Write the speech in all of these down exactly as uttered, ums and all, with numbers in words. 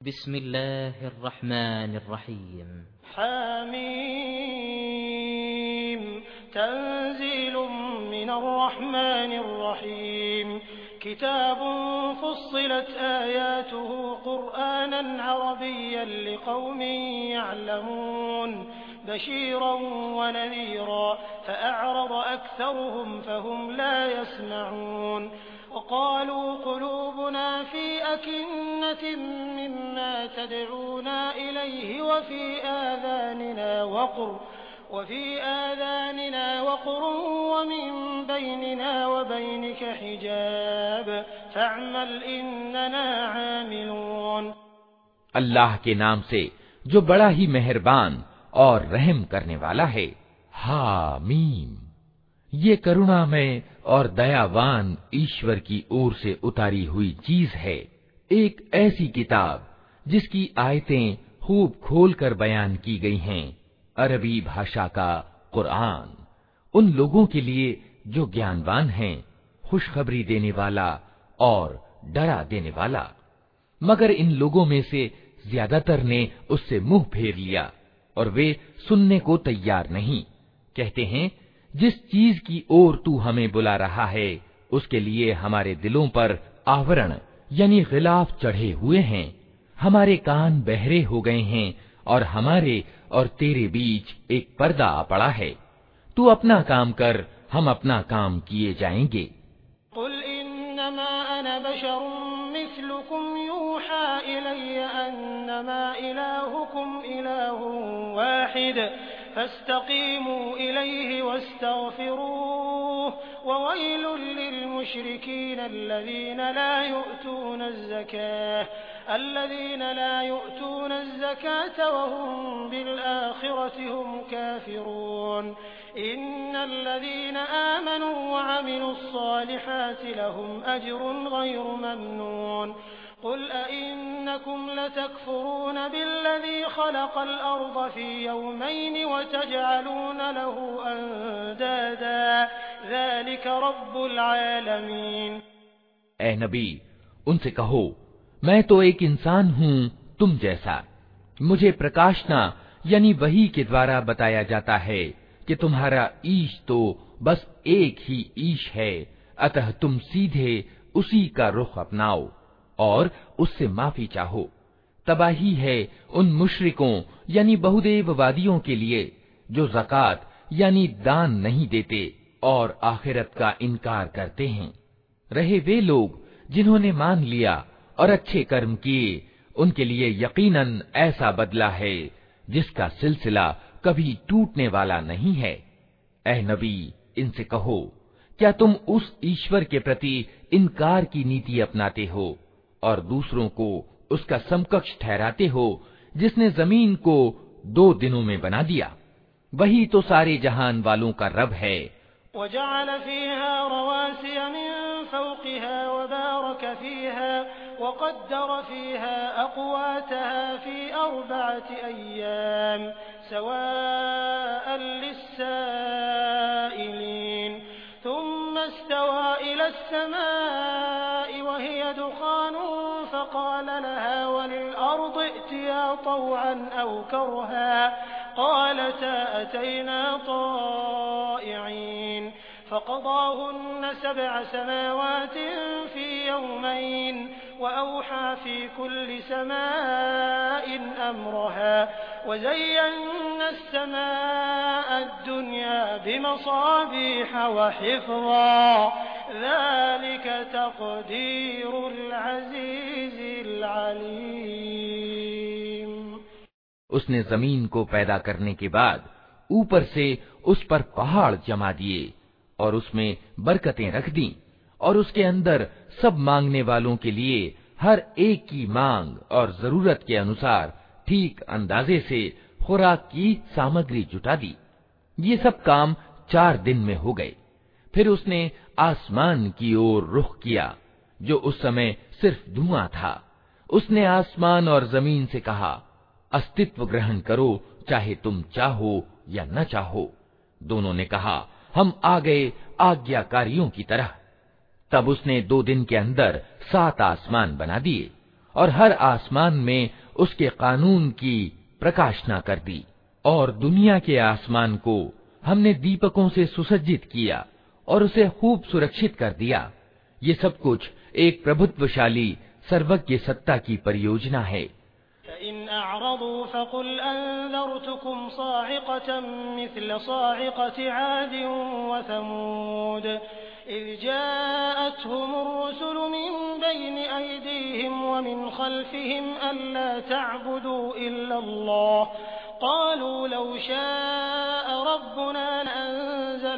बिस्मिल्लाहिर्रहमानिर्रहीम। हामीम तंज़ीलुम मिनर्रहमानिर्रहीम। किताबुन फुस्सिलत आयातुहु क़ुरआनन अरबिय्यन लिक़ौमिन यअलमून बशीरन व नज़ीरा फ़अअरज़ अक्सरुहुम फ़हुम ला यस्मऊन। वक़ालू क़ुलूबुना फ़ी अकिन्नतिन मिम्मा तदऊना इलैहि वफ़ी आज़ानिना वक़्र वफ़ी आज़ानिना वक़्र वमिन बैनिना वबैनिक हिजाब फ़अमल इन्नना आमिलून। अल्लाह के नाम से जो बड़ा ही मेहरबान और रहम करने वाला है। हामीम, ये करुणामय और दयावान ईश्वर की ओर से उतारी हुई चीज है, एक ऐसी किताब जिसकी आयतें खूब खोलकर बयान की गई हैं, अरबी भाषा का कुरान, उन लोगों के लिए जो ज्ञानवान हैं, खुशखबरी देने वाला और डरा देने वाला। मगर इन लोगों में से ज्यादातर ने उससे मुंह फेर लिया और वे सुनने को तैयार नहीं। कहते हैं, जिस चीज की ओर तू हमें बुला रहा है उसके लिए हमारे दिलों पर आवरण यानी गिलाफ चढ़े हुए हैं, हमारे कान बहरे हो गए हैं और हमारे और तेरे बीच एक पर्दा आ पड़ा है। तू अपना काम कर, हम अपना काम किए जाएंगे। कुल इन्नमा अना बशरुम मिस्लुकुम यूहा इलय्य अन्नमा इलाहुकुम इलाहुन वाहिद फस्तकीमू इलैहि वस्तगफिरूह ववैलुल लिलमुश्रिकीन अल्लज़ीना ला युअतून अज़्ज़काह अल्लज़ीना ला युअतून अज़्ज़कात वहुम बिलआखिरति हुम काफिरून। इन्नल्लज़ीना आमनू वअमिलुस्सालिहाति लहुम अज्रुन गैरु ममनून। कुल अइन्नकुम लतकफुरून बिल्लज़ी खलक़ल अर्ज़ फ़ी यौमैन वतजअलून लहू अंदादा ज़ालिक रब्बुल आलमीन। ए नबी, उनसे कहो, मैं तो एक इंसान हूँ तुम जैसा। मुझे प्रकाशना यानी वही के द्वारा बताया जाता है कि तुम्हारा ईश तो बस एक ही ईश है, अतः तुम सीधे उसी का रुख अपनाओ और उससे माफी चाहो। तबाही है उन मुशरिकों यानी बहुदेववादियों के लिए जो ज़कात यानी दान नहीं देते और आखिरत का इनकार करते हैं। रहे वे लोग जिन्होंने मान लिया और अच्छे कर्म किए, उनके लिए यकीनन ऐसा बदला है जिसका सिलसिला कभी टूटने वाला नहीं है। ऐ नबी, इनसे कहो, क्या तुम उस ईश्वर के प्रति इनकार की नीति अपनाते हो और दूसरों को उसका समकक्ष ठहराते हो, जिसने जमीन को दो दिनों में बना दिया? वही तो सारे जहान वालों का रब है। वजअल फ़ीहा रवासिय मिन फ़ौक़िहा वबारक फ़ीहा वक़द्दर फ़ीहा अक़वातहा फ़ी अर्बअति अय्याम सवाअन लिस्साइलीन। थुम्मा इस्तवा इला अस्समाइ वहिय दुख़ानुन फ़क़ाल लहा वलिल-अर्ज़ि इअ्तिया तवअन औ करहा क़ालता अतैना ताइईन। फ़क़ضاهن سبع سماوات في يومين وأوحى في كل سماء أمرها وزينا السماء الدنيا بمصابيح وحفظا ذلك تقدير العزيز العليم। उसने जमीन को पैदा करने के बाद ऊपर से उस पर पहाड़ जमा दिए और उसमें बरकतें रख दी और उसके अंदर सब मांगने वालों के लिए हर एक की मांग और जरूरत के अनुसार ठीक अंदाजे से खुराक की सामग्री जुटा दी। ये सब काम चार दिन में हो गए। फिर उसने आसमान की ओर रुख किया जो उस समय सिर्फ धुआं था। उसने आसमान और जमीन से कहा, अस्तित्व ग्रहण करो, चाहे तुम चाहो या न चाहो। दोनों ने कहा, हम आ गए आज्ञाकारियों की तरह। तब उसने दो दिन के अंदर सात आसमान बना दिए और हर आसमान में उसके कानून की प्रकाशना कर दी। और दुनिया के आसमान को हमने दीपकों से सुसज्जित किया और उसे खूब सुरक्षित कर दिया। ये सब कुछ एक प्रभुत्वशाली सर्वज्ञ सत्ता की परियोजना है। इन अअरदू फकुल अंज़रतुकुम साइक़तन मिस्ल साइक़ति आद व समूद इज़ जाअतहुमुर रुसुलु मिन बैनि अयदीहिम व मिन खल्फिहिम अल्ला तअबुदू इल्लल्लाह क़ालू लौ शाअ रब्बुना लअंज़ल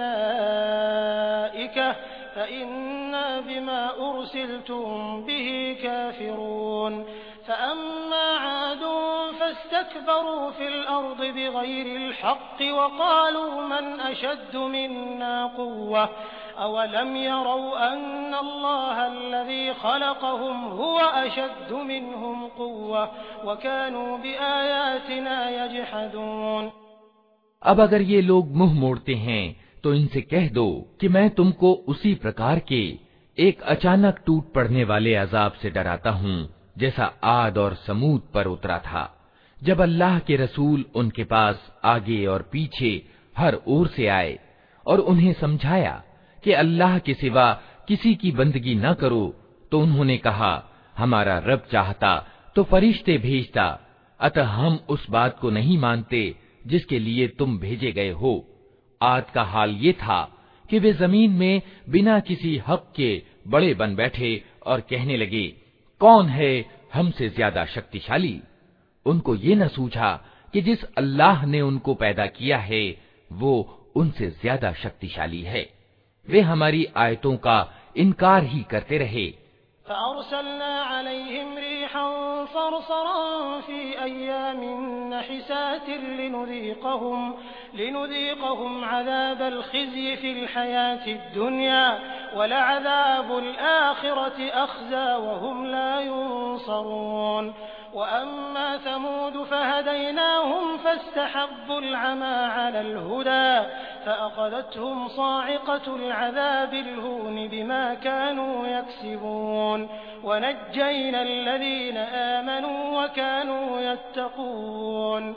मलाइकह फ़इन्ना बिमा उरसिलतुम बिही काफ़िरून फ़अम्मा आदुन फ़स्तकबरू फ़िल अर्दि बिग़ैरिल हक़्क़ि वक़ालू मन अशद्दु मिन्ना क़ुव्वह अवलम यरौ अन्नल्लाह अल्लज़ी ख़लक़हुम हुव अशद्दु मिन्हुम क़ुव्वह वकानू बिआयातिना यजहदून। अब अगर ये लोग मुंह मोड़ते हैं तो इनसे कह दो कि मैं तुमको उसी प्रकार के एक अचानक टूट पड़ने वाले अजाब से डराता हूँ जैसा आद और समूद पर उतरा था, जब अल्लाह के रसूल उनके पास आगे और पीछे हर ओर से आए और उन्हें समझाया कि अल्लाह के सिवा किसी की बंदगी न करो, तो उन्होंने कहा हमारा रब चाहता तो फरिश्ते भेजता, अतः हम उस बात को नहीं मानते जिसके लिए तुम भेजे गए हो। आद का हाल ये था कि वे जमीन में बिना किसी हक के बड़े बन बैठे और कहने लगे, कौन है हमसे ज्यादा शक्तिशाली। उनको ये न सूझा कि जिस अल्लाह ने उनको पैदा किया है वो उनसे ज्यादा शक्तिशाली है। वे हमारी आयतों का इनकार ही करते रहे। फ़अरसलना अलैहिम रीहन सरसरन फ़ी अय्यामिन नहिसातिन लिनुज़ीक़हुम लिनुज़ीक़हुम अज़ाबल ख़िज़्यि फ़िल हयातिद दुनिया वलअज़ाबुल आख़िरति अख़ज़ा वहुम ला युनसरून। वअम्मा समूद फ़हदैनाहुम फ़स्तहब्बुल अमा अलल हुदा फ़अख़ज़तहुम साइक़तुल अज़ाबिल हूनि बिमा कानू यक्सिबून वनज्जयना अल्लज़ीना आमनू वकानू यत्तक़ून।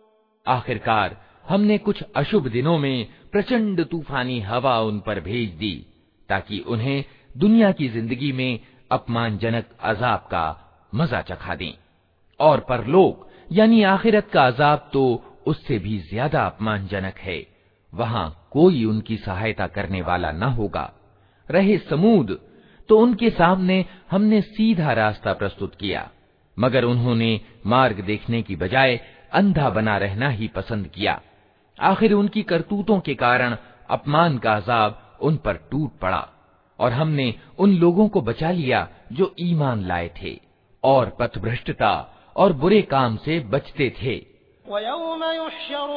आखिरकार हमने कुछ अशुभ दिनों में प्रचंड तूफानी हवा उन पर भेज दी ताकि उन्हें दुनिया की जिंदगी में अपमानजनक अजाब का मजा चखा दें, और परलोक यानी आखिरत का अजाब तो उससे भी ज्यादा अपमानजनक है। वहां कोई उनकी सहायता करने वाला न होगा। रहे समूद तो उनके सामने हमने सीधा रास्ता प्रस्तुत किया, मगर उन्होंने मार्ग देखने की बजाय अंधा बना रहना ही पसंद किया। आखिर उनकी करतूतों के कारण अपमान का अजाब उन पर टूट पड़ा, और हमने उन लोगों को बचा लिया जो ईमान लाए थे और पथभ्रष्टता और बुरे काम से बचते थे। वयौम युहशरु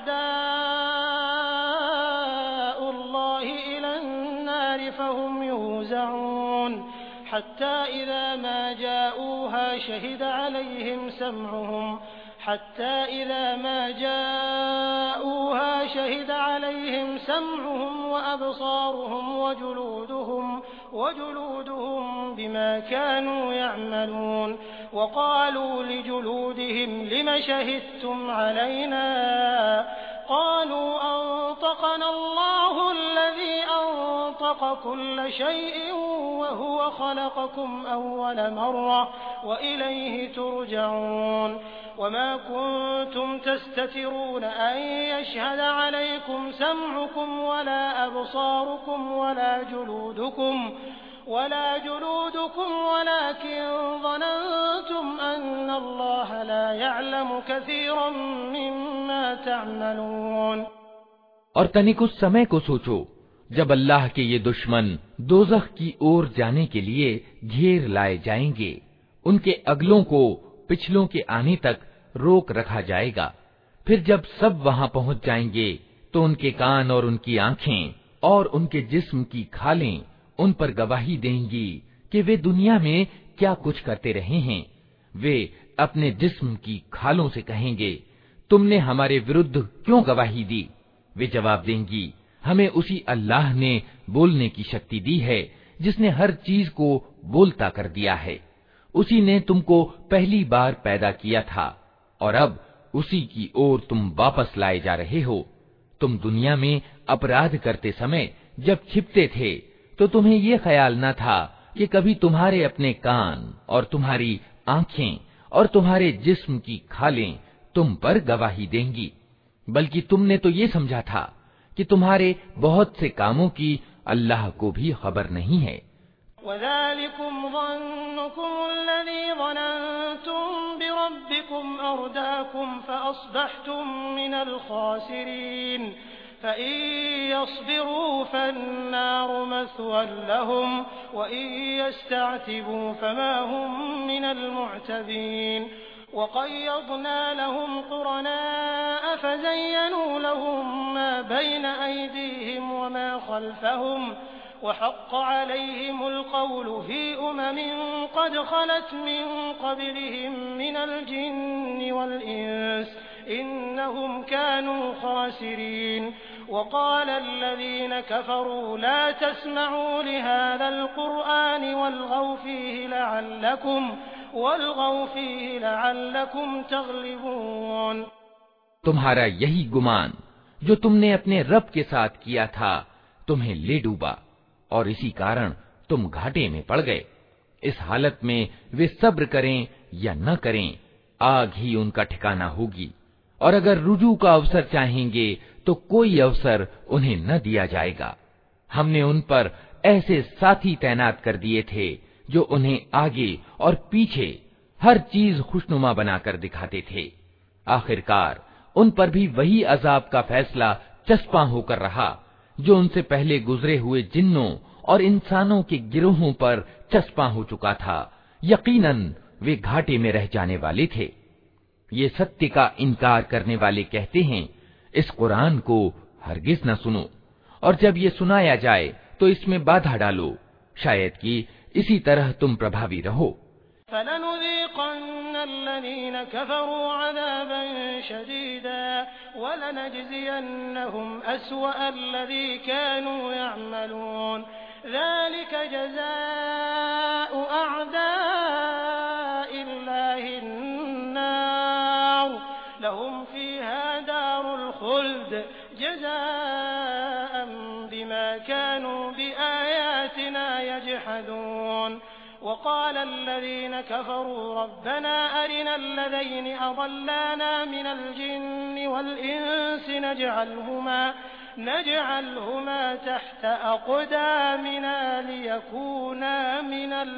अअदाउल्लाहि इलन्नारि फहुम युज़ऊन हत्ता इज़ा मा जाऊहा शहिद अलैहिम समउहुम हत्ता इज़ा मा जाऊहा शहिद अलैहिम समउहुम व अबसारुहुम व जुलूदुहुम वजुलूदुहुम बिमा कानू यअमलून वक़ालू लिजुलूदिहिम लिम शहिदतुम अलैना क़ालू अंतक़ना अल्लाहु अल्लज़ी अंतक़ कुल्ल शैइन वहुव ख़लक़कुम अव्वल मर्रह व इलैहि तुरजऊन। वमा कुन्तुम तस्ततिरून अन यशहद अलैकुम समउकुम वला अबसारुकुम वला जुलूदुकुम वला जुलूदुकुम वलाकिन ज़ननतुम अन्ना अल्लाह ला यअलमु कसीरन मिम्मा तअमलून। और तनिक उस समय को सोचो जब अल्लाह के ये दुश्मन दोज़ख की ओर जाने के लिए घेर लाए जाएंगे। उनके अगलों को पिछलों के आने तक रोक रखा जाएगा। फिर जब सब वहां पहुंच जाएंगे तो उनके कान और उनकी आंखें और उनके जिस्म की खालें उन पर गवाही देंगी कि वे दुनिया में क्या कुछ करते रहे हैं। वे अपने जिस्म की खालों से कहेंगे, तुमने हमारे विरुद्ध क्यों गवाही दी? वे जवाब देंगी, हमें उसी अल्लाह ने बोलने की शक्ति दी है जिसने हर चीज को बोलता कर दिया है। उसी ने तुमको पहली बार पैदा किया था और अब उसी की ओर तुम वापस लाए जा रहे हो। तुम दुनिया में अपराध करते समय जब छिपते थे तो तुम्हें ये ख्याल न था कि कभी तुम्हारे अपने कान और तुम्हारी आंखें और तुम्हारे जिस्म की खालें तुम पर गवाही देंगी, बल्कि तुमने तो ये समझा था कि तुम्हारे बहुत से कामों की अल्लाह को भी खबर नहीं है। वज़ालिकुम ज़न्नुकुमुल्लज़ी ज़ननतुम बिरब्बिकुम अर्दाकुम फ़अस्बहतुम मिनल ख़ासिरीन फ़इन यस्बिरू फ़न्नारु मस्वन लहुम वइन यस्तअतिबू फ़मा हुम मिनल मुअतबीन वक़य्यदना लहुम क़ुरनाअ फ़ज़य्यनू लहुम मा बैन अयदीहिम वमा ख़ल्फ़हुम वहक़्क़ अलैहिमुल क़ौलु फ़ी उममिन क़द ख़लत मिन क़ब्लिहिम मिनल जिन्नि वल इंस इन्नहुम कानू ख़ासिरीन वक़ाल अल्लज़ीन कफ़रू ला तस्मअू लिहाज़ल क़ुरआनि वल्ग़ौ फ़ीहि लअल्लकुम वल्ग़ौ फ़ीहि लअल्लकुम तग़लिबून। तुम्हारा यही गुमान जो तुमने अपने रब के साथ किया था तुम्हें ले डूबा और इसी कारण तुम घाटे में पड़ गए। इस हालत में वे सब्र करें या न करें, आग ही उनका ठिकाना होगी, और अगर रुजू का अवसर चाहेंगे तो कोई अवसर उन्हें न दिया जाएगा। हमने उन पर ऐसे साथी तैनात कर दिए थे जो उन्हें आगे और पीछे हर चीज खुशनुमा बनाकर दिखाते थे। आखिरकार उन पर भी वही अजाब का फैसला चस्पा होकर रहा जो उनसे पहले गुजरे हुए जिन्नों और इंसानों के गिरोहों पर चस्पा हो चुका था। यकीनन वे घाटे में रह जाने वाले थे। ये सत्य का इनकार करने वाले कहते हैं, इस कुरान को हरगिज न सुनो, और जब ये सुनाया जाए तो इसमें बाधा डालो, शायद कि इसी तरह तुम प्रभावी रहो। फलनुज़ीक़न्नल्लज़ीन कफ़रू अज़ाबन शदीदा वलनजज़ियन्नहुम अस्वअल्लज़ी कानू यअमलून ज़ालिक जज़ाउ अअदाइल्लाहि अन्नार लहुम फ़ीहा दारुल ख़ुल्द जज़ाअन बिमा कानू बिआयातिना यजहदून। वक़ाल अल्लज़ीन कफ़रू रब्बना अरिना अल्लज़ीन अज़ल्लाना मिनल जिन्नि वल इंसि नजअलहुमा नजअलहुमा तहत अक़दामिना लियकूना मिनल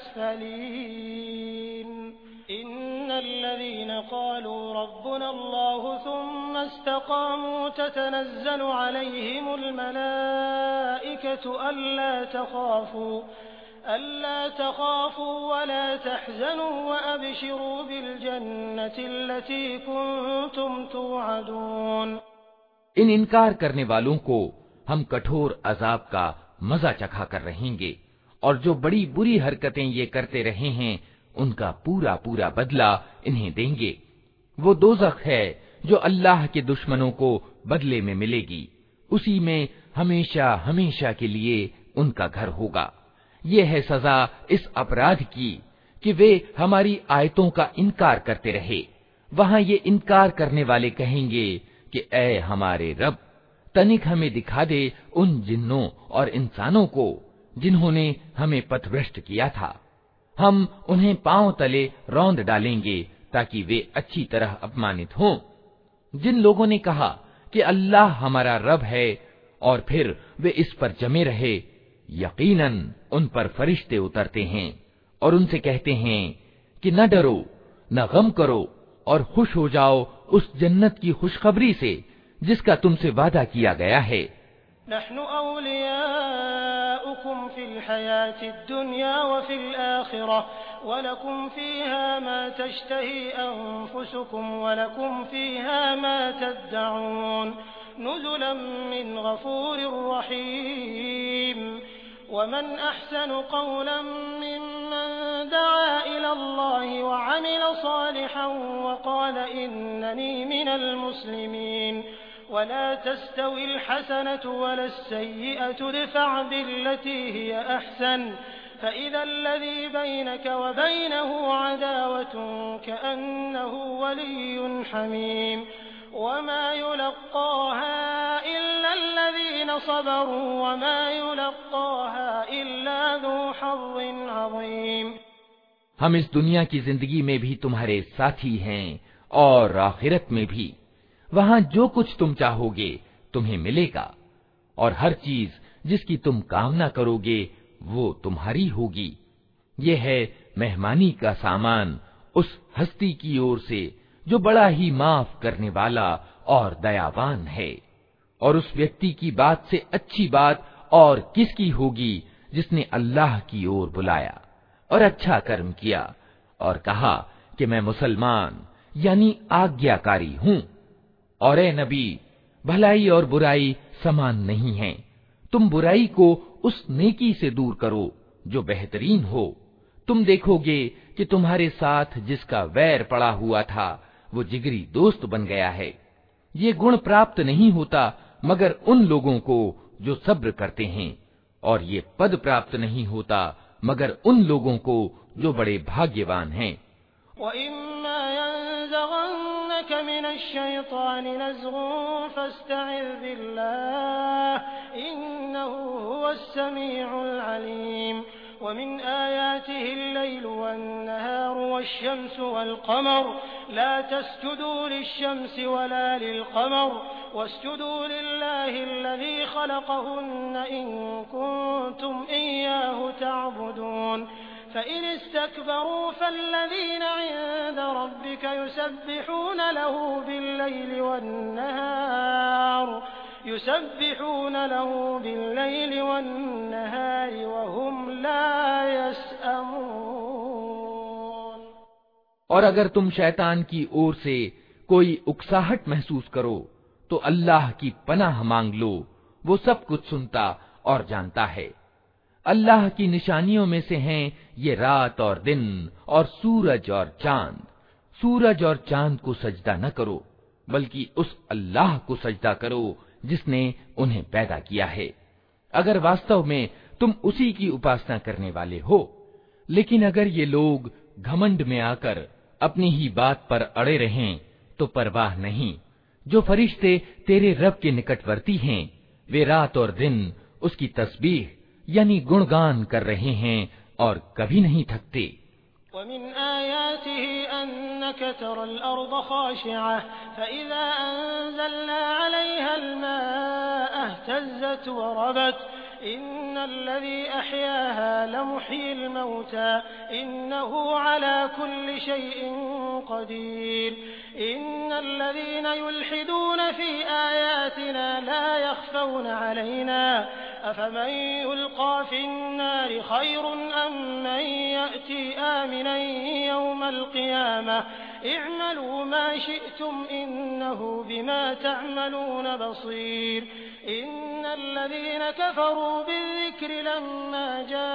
अस्फलीन। इन्नल्लज़ीन क़ालू रब्बुना अल्लाहु थुम्मा इस्तक़ामू ततनज़्ज़लु अलैहिमुल मलाइकतु अल्ला तख़ाफू अल्ला तख़ाफू वला तहज़नू वअबशिरू बिलजन्नति अल्लती कुन्तुम तुअदून। इन इनकार करने वालों को हम कठोर अजाब का मजा चखा कर रहेंगे, और जो बड़ी बुरी हरकतें ये करते रहे हैं उनका पूरा पूरा बदला इन्हें देंगे। वो दोज़ख है जो अल्लाह के दुश्मनों को बदले में मिलेगी, उसी में हमेशा हमेशा के लिए उनका घर होगा। ये है सजा इस अपराध की कि वे हमारी आयतों का इनकार करते रहे। वहां ये इनकार करने वाले कहेंगे कि ऐ हमारे रब, तनिक हमें दिखा दे उन जिन्नों और इंसानों को जिन्होंने हमें पथभ्रष्ट किया था। हम उन्हें पांव तले रौंद डालेंगे ताकि वे अच्छी तरह अपमानित हों। जिन लोगों ने कहा कि अल्लाह हमारा रब है और फिर वे इस पर जमे रहे, यकीनन उन पर फरिश्ते उतरते हैं और उनसे कहते हैं कि न डरो, न गम करो और खुश हो जाओ उस जन्नत की खुशखबरी से जिसका तुमसे वादा किया गया है। नहनु औलियाउकुम फिल हयातिद दुनिया व फिल आखिरह व लकुम फीहा मा तश्तही अनफुसुकुम व लकुम फीहा मा तदअून नुज़ुलन मिन गफूरिर रहीम। वमन अहसनु क़ौलन मिम्मन दआ इलल्लाहि व अमिल सालिहन व क़ाल इन्ननी मिनल मुस्लिमीन। वला तस्तविल हसनतु वला सय्यिअतु इदफ़अ बिल्लती हिय अहसन फ़इज़ा अल्लज़ी बैनक व बैनहु अदावतुन कअन्नहु वलिय्युन हमीम वमा युलक़्क़ाहा इल्ला अल्लज़ीन सबरू वमा युलक़्क़ाहा इल्ला ज़ू हज़्ज़िन अज़ीम। हम इस दुनिया की जिंदगी में भी तुम्हारे साथी हैं और आखिरत में भी। वहां जो कुछ तुम चाहोगे तुम्हें मिलेगा और हर चीज जिसकी तुम कामना करोगे वो तुम्हारी होगी। ये है मेहमानी का सामान उस हस्ती की ओर से जो बड़ा ही माफ करने वाला और दयावान है। और उस व्यक्ति की बात से अच्छी बात और किसकी होगी जिसने अल्लाह की ओर बुलाया और अच्छा कर्म किया और कहा कि मैं मुसलमान यानी आज्ञाकारी हूं। और ए नबी, भलाई और बुराई समान नहीं है। तुम बुराई को उस नेकी से दूर करो जो बेहतरीन हो। तुम देखोगे कि तुम्हारे साथ जिसका वैर पड़ा हुआ था वो जिगरी दोस्त बन गया है। ये गुण प्राप्त नहीं होता मगर उन लोगों को जो सब्र करते हैं, और ये पद प्राप्त नहीं होता मगर उन लोगों को जो बड़े भाग्यवान हैं। वमिन आयातिहि अल-लैलु वन-नहारु वश-शम्सु वल-क़मर ला तस्जुदू लिश-शम्सि वला लिल-क़मर वस्जुदू लिल्लाहि अल्लज़ी ख़लक़हुन्ना इन कुन्तुम इय्याहु तअबुदून फ़इन इस्तकबरू फ़ल्लज़ीना इन्द रब्बिका युसब्बिहून लहू बिल-लैलि वन-नहार युसब्बिहून लहू बिल-लैलि वन-नहार वहुम ला यसअमून। और अगर तुम शैतान की ओर से कोई उकसाहट महसूस करो तो अल्लाह की पनाह मांग लो, वो सब कुछ सुनता और जानता है। अल्लाह की निशानियों में से हैं ये रात और दिन और सूरज और चांद। सूरज और चांद को सजदा न करो बल्कि उस अल्लाह को सजदा करो जिसने उन्हें पैदा किया है, अगर वास्तव में तुम उसी की उपासना करने वाले हो। लेकिन अगर ये लोग घमंड में आकर अपनी ही बात पर अड़े रहें तो परवाह नहीं। जो फरिश्ते तेरे रब के निकटवर्ती हैं वे रात और दिन उसकी तस्बीह यानी गुणगान कर रहे हैं और कभी नहीं थकते। वमिन आयातिहि अन्नक तरल अर्द खाशिअह फ़इज़ा अंज़लना अलैहा अल-माअ इह्तज़्ज़त व रबत इन्नल्लज़ी अह्याहा लमुह्यिल मौता इन्नहु अला कुल्लि शैइन क़दीर इन्नल्लज़ीन युल्हिदून फ़ी आयातिना ला यख़फ़ौन अलैना अफ़मन युल्क़ा फ़िन्नारि ख़ैरुन अम मन यअती आमिनन यौमल क़ियामह इअमलू मा शिअ्तुम इन्नहु बिमा तअमलून बसीर इन्नल्लज़ीन कफ़रू बिज़्ज़िक्रि लम्मा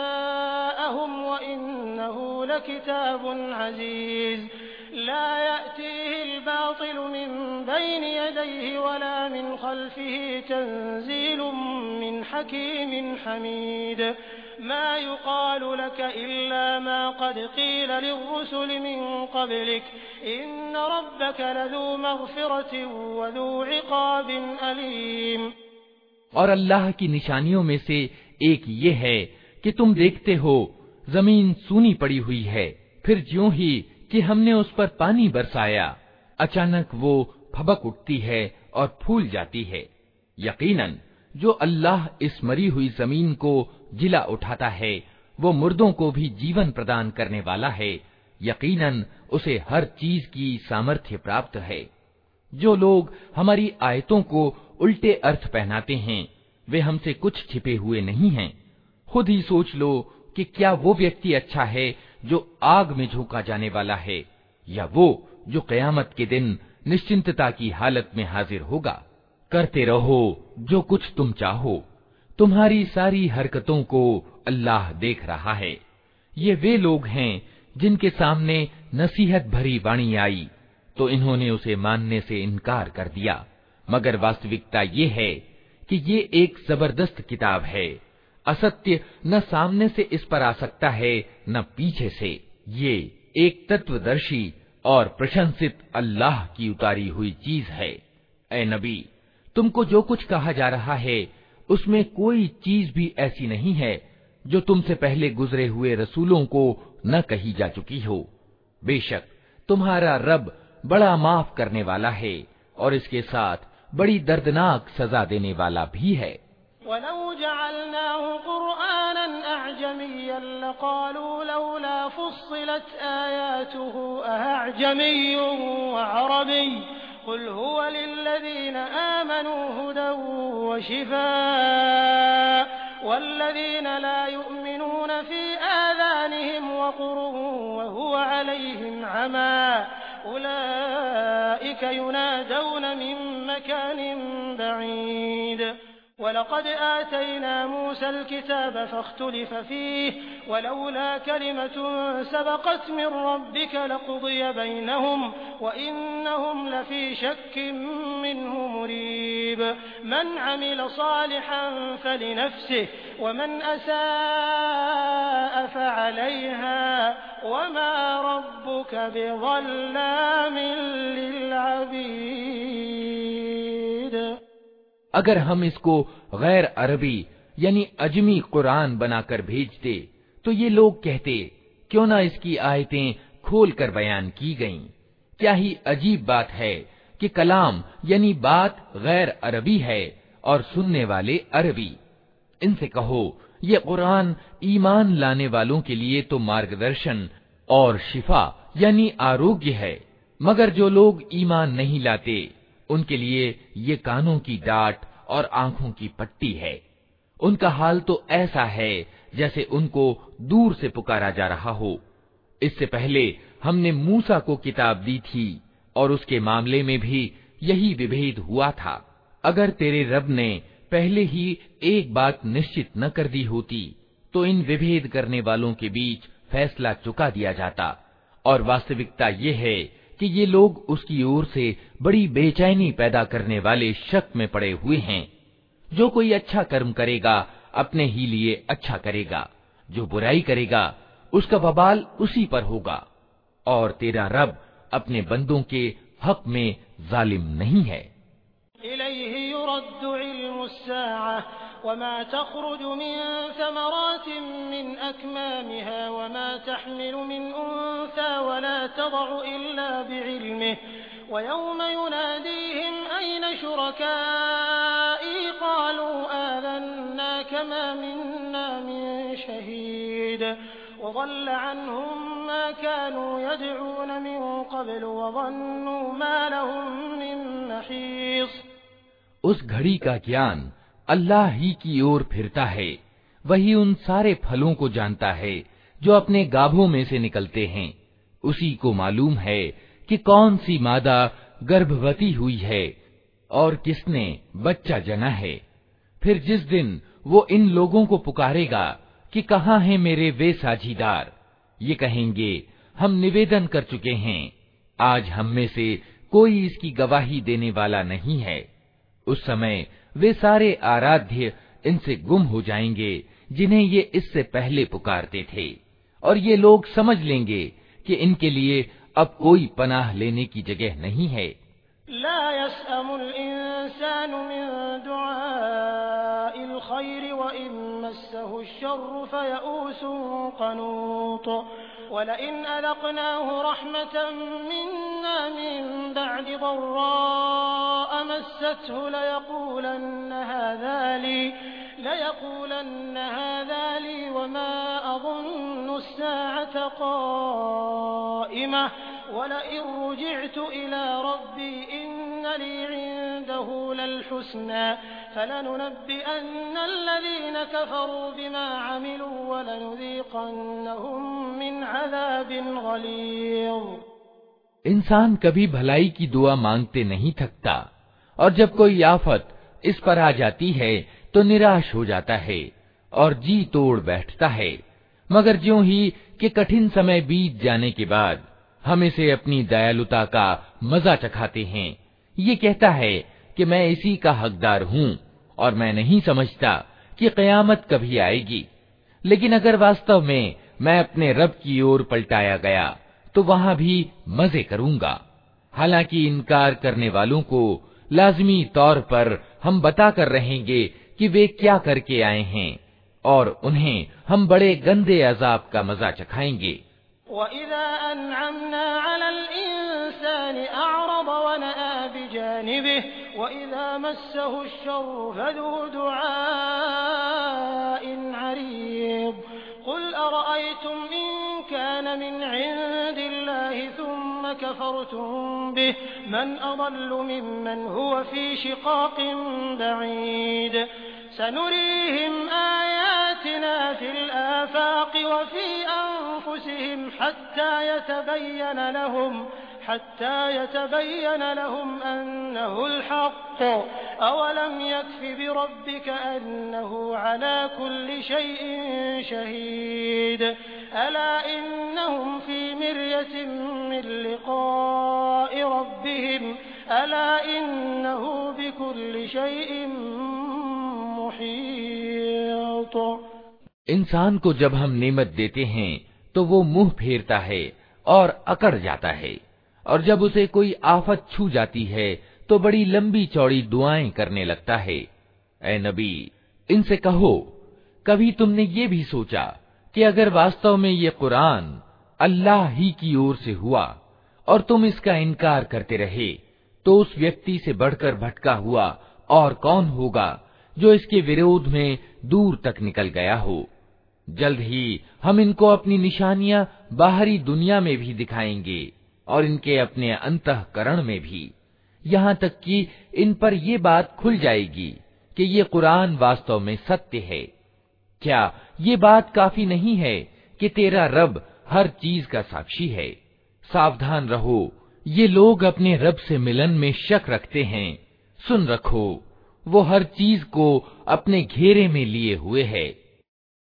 जाअहुम व इन्नहु लकिताबुन अज़ीज़ ला यअतीहि अल-बातिलु मिन बैनि यदैहि वला मिन ख़ल्फ़िहि तंज़ीलुम मिन हकीमिन हमीद मा युक़ालु लक इल्ला मा क़द क़ील लिर्रुसुलि मिन क़ब्लिक इन्न रब्बक लज़ू मग़फ़िरतिन व ज़ू इक़ाबिन अलीम। और अल्लाह की निशानियों में से एक ये है कि तुम देखते हो जमीन सूनी पड़ी हुई है, फिर ज्यों ही कि हमने उस पर पानी बरसाया अचानक वो फबक उठती है और फूल जाती है। यकीनन जो अल्लाह इस मरी हुई जमीन को जिला उठाता है वो मुर्दों को भी जीवन प्रदान करने वाला है। यकीनन उसे हर चीज की सामर्थ्य प्राप्त है। जो लोग हमारी आयतों को उल्टे अर्थ पहनाते हैं वे हमसे कुछ छिपे हुए नहीं हैं। खुद ही सोच लो कि क्या वो व्यक्ति अच्छा है जो आग में झोंका जाने वाला है या वो जो क़यामत के दिन निश्चिंतता की हालत में हाजिर होगा। करते रहो जो कुछ तुम चाहो, तुम्हारी सारी हरकतों को अल्लाह देख रहा है। ये वे लोग हैं जिनके सामने नसीहत भरी वाणी आई तो इन्होंने उसे मानने से इनकार कर दिया, मगर वास्तविकता ये है कि ये एक जबरदस्त किताब है असत्य न सामने से इस पर आ सकता है न पीछे से। ये एक तत्वदर्शी और प्रशंसित अल्लाह की उतारी हुई चीज है। ए नबी, तुमको जो कुछ कहा जा रहा है उसमें कोई चीज भी ऐसी नहीं है जो तुमसे पहले गुजरे हुए रसूलों को न कही जा चुकी हो। बेशक तुम्हारा रब बड़ा माफ करने वाला है और इसके साथ बड़ी दर्दनाक सजा देने वाला भी है। वलौ जअलनाहु कुरआनन अअजमिय्यन लक़ालू लौला फुस्सिलत आयातुहु अअजमिय्युन व अरबिय्युन क़ुल हुवा लिल्लज़ीना आमनू हुदन व शिफ़ाअ वल्लज़ीना ला युअ्मिनून फ़ी आज़ानिहिम वक़रुन व हुवा अलैहिम अमा उलाइक युनादौन मिन मकानिन बईद वलक़द आतैना मूसा अल-किताब फ़ख्तुलिफ़ फ़ीह वलौला कलिमतुन सबक़त मिन रब्बिक लक़ुदिय बैनहुम व इन्नहुम लफ़ी शक्किन मिन्हु मुरीब मन अमिल सालिहन फ़लिनफ़्सिहि व मन असाअ फ़अलैहा वमा रब्बुक बिज़ल्लामिन लिलअबीद। अगर हम इसको गैर अरबी यानी अजमी कुरान बनाकर भेजते तो ये लोग कहते, क्यों ना इसकी आयतें खोल कर बयान की गईं। क्या ही अजीब बात है कि कलाम यानी बात गैर अरबी है और सुनने वाले अरबी। इनसे कहो, ये कुरान ईमान लाने वालों के लिए तो मार्गदर्शन और शिफा यानी आरोग्य है, मगर जो लोग ईमान नहीं लाते उनके लिए ये कानों की डांट और आंखों की पट्टी है। उनका हाल तो ऐसा है जैसे उनको दूर से पुकारा जा रहा हो। इससे पहले हमने मूसा को किताब दी थी और उसके मामले में भी यही विभेद हुआ था। अगर तेरे रब ने पहले ही एक बात निश्चित न कर दी होती तो इन विभेद करने वालों के बीच फैसला चुका दिया जाता। और वास्तविकता ये है कि ये लोग उसकी ओर से बड़ी बेचैनी पैदा करने वाले शक में पड़े हुए हैं। जो कोई अच्छा कर्म करेगा अपने ही लिए अच्छा करेगा, जो बुराई करेगा उसका वबाल उसी पर होगा। और तेरा रब अपने बंदों के हक में जालिम नहीं है। इलैहि युरद्दु इल्मुस्साअह वमा तख़रुजु मिन समरातिन मिन अकमामिहा वमा तहमिलु मिन उन्सा वला तदअु इल्ला बिइल्मिहि वयौम युनादीहिम ऐन शुरकाई क़ालू आज़न्नाका मा मिन्ना मिन शहीद वज़ल्ल अन्हुम मा कानू यदऊन मिन क़ब्लु वज़न्नू मा लहुम मिन महीस। उस घड़ी का ज्ञान अल्लाह ही की ओर फिरता है। वही उन सारे फलों को जानता है जो अपने गाभों में से निकलते हैं। उसी को मालूम है कि कौन सी मादा गर्भवती हुई है और किसने बच्चा जना है। फिर जिस दिन वो इन लोगों को पुकारेगा कि कहाँ हैं मेरे वे साझीदार, ये कहेंगे हम निवेदन कर चुके हैं, आज हम में से कोई इसकी गवाही देने वाला नहीं है। उस समय वे सारे आराध्य इनसे गुम हो जाएंगे जिन्हें ये इससे पहले पुकारते थे, और ये लोग समझ लेंगे कि इनके लिए अब कोई पनाह लेने की जगह नहीं है। ला यसअमुल इंसानु मिन दुआइल खैर व इन मस्सहु अश्शर्रु फयऊसुन क़नूत वलइन अज़क़नाहु रहमतन मिन्ना मिन बअदि ज़र्राअ मस्सतहु लयक़ूलन्न हाज़ा ली लयक़ूलन्न हाज़ा ली वमा अज़ुन्नु अस्साअत क़ाइमह वलइन रुजिअतु इला रब्बी इन्न ली इंदहु लल्हुस्ना फलनुनब्बिअन्न अल्लज़ीना कफ़रू बिमा अमिलू वलनुज़ीक़न्नहुम मिन अज़ाबिन गलीज़। इंसान कभी भलाई की दुआ मांगते नहीं थकता, और जब कोई आफत इस पर आ जाती है तो निराश हो जाता है और जी तोड़ बैठता है। मगर ज्यों ही कि कठिन समय बीत जाने के बाद हम इसे अपनी दयालुता का मजा चखाते हैं, ये कहता है कि मैं इसी का हकदार हूँ और मैं नहीं समझता कि क़यामत कभी आएगी, लेकिन अगर वास्तव में मैं अपने रब की ओर पलटाया गया तो वहां भी मजे करूंगा। हालांकि इनकार करने वालों को लाजमी तौर पर हम बता कर रहेंगे कि वे क्या करके आए हैं और उन्हें हम बड़े गंदे अजाब का मजा चखाएंगे। वइज़ा अनअमना अलल इंसानि अअरद वनअ बिजानिबिहि वइज़ा मस्सहु अश्शर्रु फज़ू दुआइन अरीद क़ुल अरअयतुम इन कान मिन इंदिल्लाहि थुम्म कफ़रतुम बिहि मन अضल्लु मिम्मन हुव फ़ी शिक़ाक़िन बഈद सनुरीहिम आयातिना फ़िल आफ़ाक़ि वफ़ी अन्फुसिहिम हत्ता यतबय्यन लहुम हत्ता यतबय्यन लहुम अन्नहुल हक़्क़ अवलम यकफ़ बिरब्बिक अन्नहु अला कुल्लि शैइन शहीद अला इन्नहुम फ़ी मिर्यतिन मिन लिक़ाइ रब्बिहिम अला इन्नहु बिकुल्लि शैइन मुहीत। इंसान को जब हम नेमत देते हैं तो वो मुंह फेरता है और अकड़ जाता है, और जब उसे कोई आफत छू जाती है तो बड़ी लंबी चौड़ी दुआएं करने लगता है। ऐ नबी, इनसे कहो, कभी तुमने ये भी सोचा कि अगर वास्तव में ये कुरान अल्लाह ही की ओर से हुआ और तुम इसका इनकार करते रहे, तो उस व्यक्ति से बढ़कर भटका हुआ और कौन होगा जो इसके विरोध में दूर तक निकल गया हो। जल्द ही हम इनको अपनी निशानियां बाहरी दुनिया में भी दिखाएंगे और इनके अपने अंतःकरण में भी, यहाँ तक कि इन पर ये बात खुल जाएगी कि ये कुरान वास्तव में सत्य है। क्या ये बात काफी नहीं है कि तेरा रब हर चीज का साक्षी है? सावधान रहो, ये लोग अपने रब से मिलन में शक रखते हैं। सुन रखो, वो हर चीज को अपने घेरे में लिए हुए है।